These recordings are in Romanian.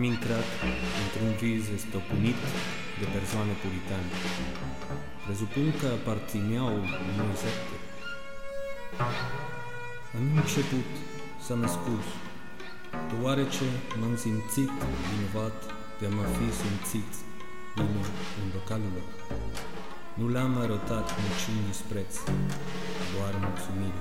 Am intrat într-un vis stăpânit de persoane puritane. Presupun că aparțineau unui secte. Am început să mă scuz, deoarece m-am simțit vinovat de a mă fi simțit bine în localul lor. Nu le-am arătat niciun dispreț, doar mulțumire.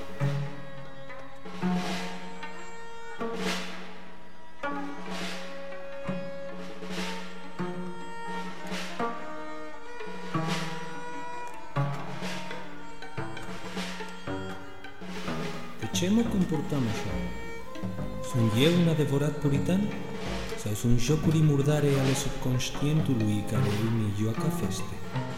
De ce mă comportam așa? Sunt eu un adevărat puritan? Sau sunt jocurii murdare ale subconștientului care îmi joacă feste?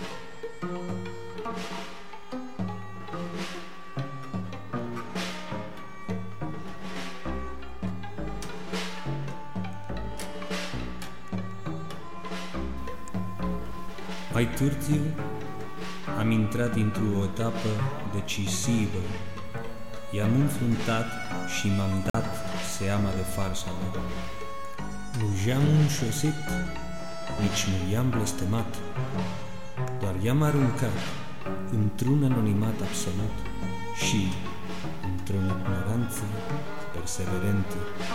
Mai târziu am intrat într-o etapă decisivă. I-am înfruntat și m-am dat seama de farsa mea. Nu i-am înșosit, nici nu i-am blestemat, doar i-am aruncat într-un anonimat absolut și într-o ignoranță perseverentă.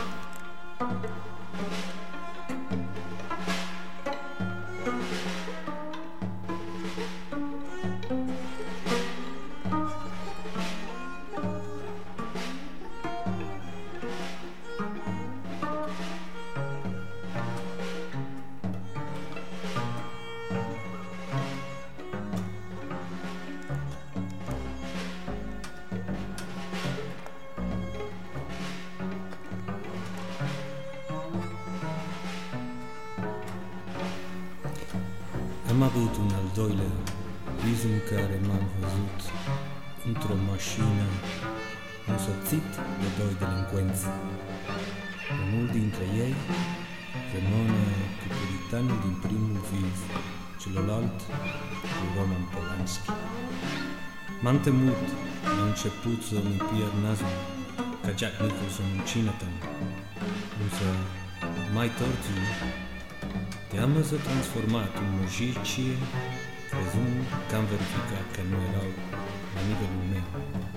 Am avut un al doilea vis în care m-am văzut într-o mașină însoțit de doi delincuenți. Unul dintre ei rămâne cu puritanul din primul vis, celălalt cu Roman Polanski. M-am temut la început să-mi pierd nasul ca Jack Nicholson în Chinatown, însă mai târziu teama s-a transformat în mujicie, crezând că am verificat că nu erau la nivelul meu.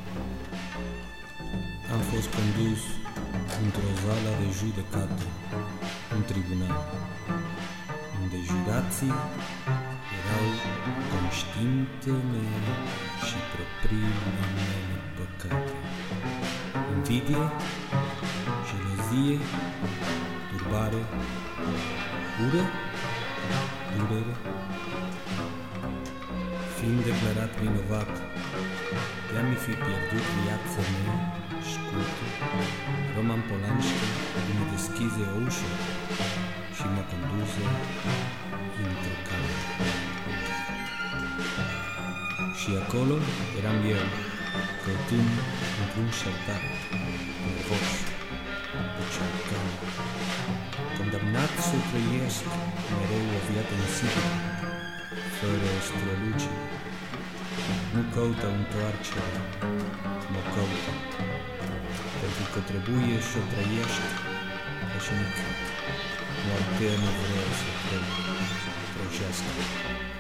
Am fost condus într-o sală de judecată, un tribunal, unde jurații erau conștiintele mele și propriile mele păcate. Invidie, gelozie, turbare, ură, durere. Fiind declarat vinovat de a-mi fi pierdut viața mea scurtă, Roman Polanski îmi deschize o ușă și mă conduce într-o cameră. Și acolo eram eu, căutând într-un șertar, nervos, încercând, condamnat să trăiesc mereu o viață insipidă, fără strălucire. Nu căută întoarcere, mă căută, pentru că trebuie să trăiești așa încât moartea nu vrea să trăjească.